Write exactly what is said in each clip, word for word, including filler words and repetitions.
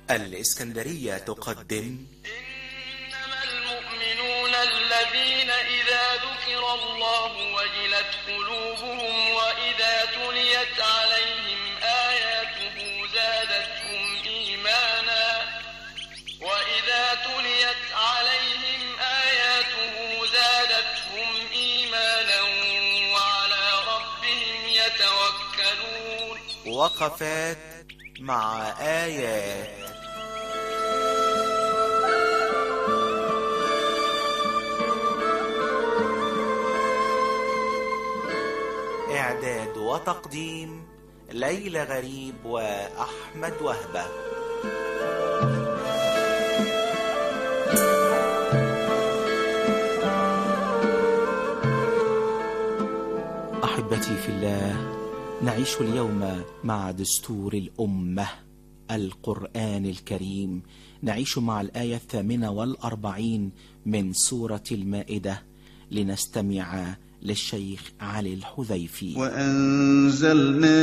الإسكندرية تقدم إنما المؤمنون الذين إذا ذكر الله وجلت قلوبهم وإذا تليت عليهم آياته زادتهم إيمانا وإذا تليت عليهم آياته زادتهم إيمانا وعلى ربهم يتوكلون. وقفات مع آيات. إعداد وتقديم ليلى غريب وأحمد وهبة. أحبتي في الله، نعيش اليوم مع دستور الأمة القرآن الكريم. نعيش مع الآية الثامنة والأربعين من سورة المائدة لنستمع للشيخ علي الحذيفي. وأنزلنا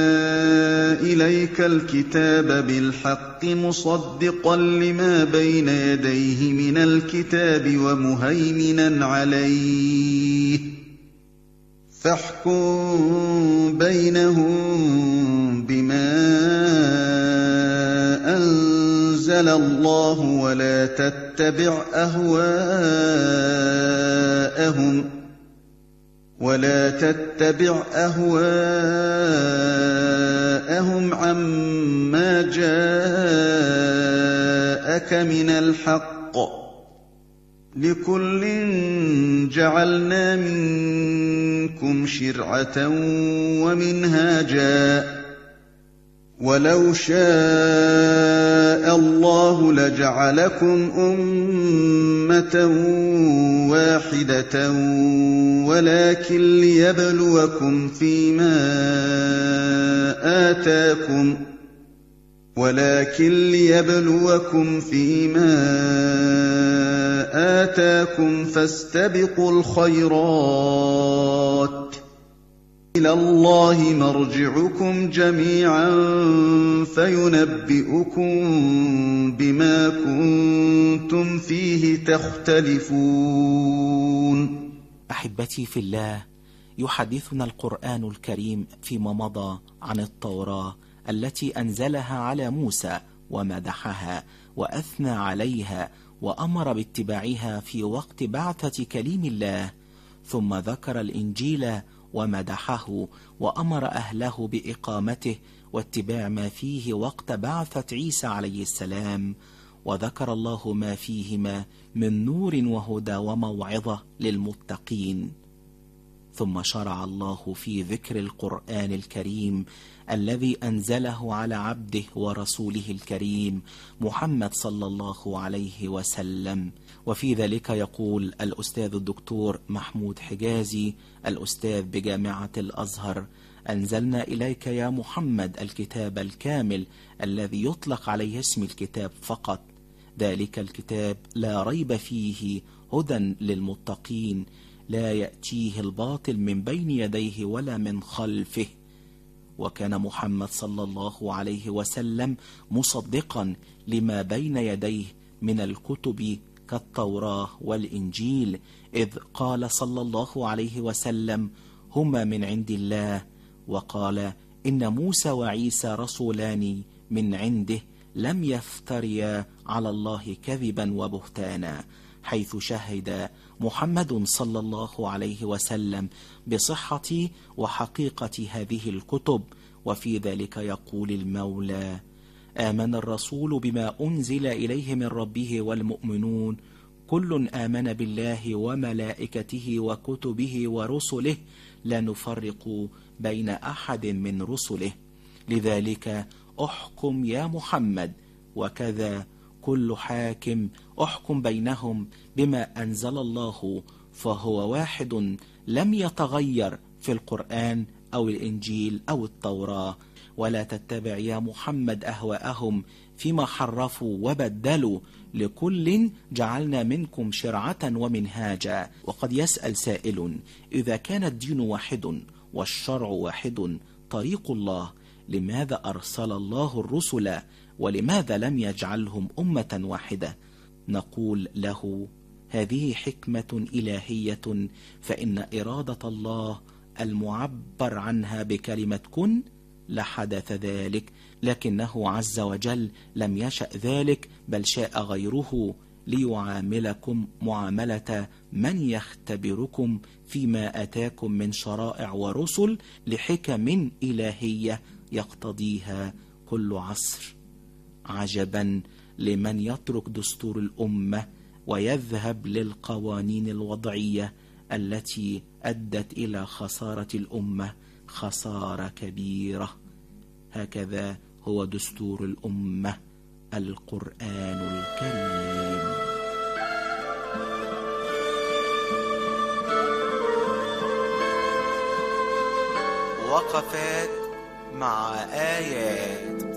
إليك الكتاب بالحق مصدقا لما بين يديه من الكتاب ومهيمنا عليه فاحكم بينهم بما أنزل الله ولا تتبع أهواءهم ولا تتبع أهواءهم عما جاءك من الحق لكل جعلنا منكم شرعة ومنهاجا ولو شاء الله لجعلكم أمة واحدة ولكن ليبلوكم فيما آتاكم ولكن ليبلوكم فيما آتاكم فاستبقوا الخيرات إلى الله مرجعكم جميعا فينبئكم بما كنتم فيه تختلفون. أحبتي في الله، يحدثنا القرآن الكريم فيما مضى عن التوراة التي أنزلها على موسى ومدحها وأثنى عليها وأمر باتباعها في وقت بعثة كليم الله، ثم ذكر الإنجيل ومدحه وأمر أهله بإقامته واتباع ما فيه وقت بعثة عيسى عليه السلام، وذكر الله ما فيهما من نور وهدى وموعظة للمتقين. ثم شرع الله في ذكر القرآن الكريم الذي أنزله على عبده ورسوله الكريم محمد صلى الله عليه وسلم. وفي ذلك يقول الأستاذ الدكتور محمود حجازي الأستاذ بجامعة الأزهر: أنزلنا إليك يا محمد الكتاب الكامل الذي يطلق عليه اسم الكتاب فقط، ذلك الكتاب لا ريب فيه هدى للمتقين لا يأتيه الباطل من بين يديه ولا من خلفه. وكان محمد صلى الله عليه وسلم مصدقا لما بين يديه من الكتب كالتوراة والإنجيل، إذ قال صلى الله عليه وسلم: هما من عند الله، وقال: إن موسى وعيسى رسولان من عنده لم يفتريا على الله كذبا وبهتانا، حيث شهد محمد صلى الله عليه وسلم بصحة وحقيقة هذه الكتب. وفي ذلك يقول المولى: آمن الرسول بما أنزل إليه من ربه والمؤمنون كل آمن بالله وملائكته وكتبه ورسله لا نفرق بين أحد من رسله، لذلك أحكم يا محمد، وكذا كل حاكم أحكم بينهم بما أنزل الله، فهو واحد لم يتغير في القرآن أو الإنجيل أو التوراة. ولا تتبع يا محمد أهواءهم فيما حرفوا وبدلوا، لكل جعلنا منكم شرعة ومنهاجا. وقد يسأل سائل: إذا كان الدين واحد والشرع واحد طريق الله، لماذا أرسل الله الرسل ولماذا لم يجعلهم أمة واحدة؟ نقول له: هذه حكمة إلهية، فإن إرادة الله المعبر عنها بكلمة كن لحدث ذلك، لكنه عز وجل لم يشأ ذلك، بل شاء غيره ليعاملكم معاملة من يختبركم فيما أتاكم من شرائع ورسل لحكم إلهية يقتضيها كل عصر. عجبا لمن يترك دستور الأمة ويذهب للقوانين الوضعية التي أدت إلى خسارة الأمة خسارة كبيرة. هكذا هو دستور الأمة، القرآن الكريم. وقفات مع آيات.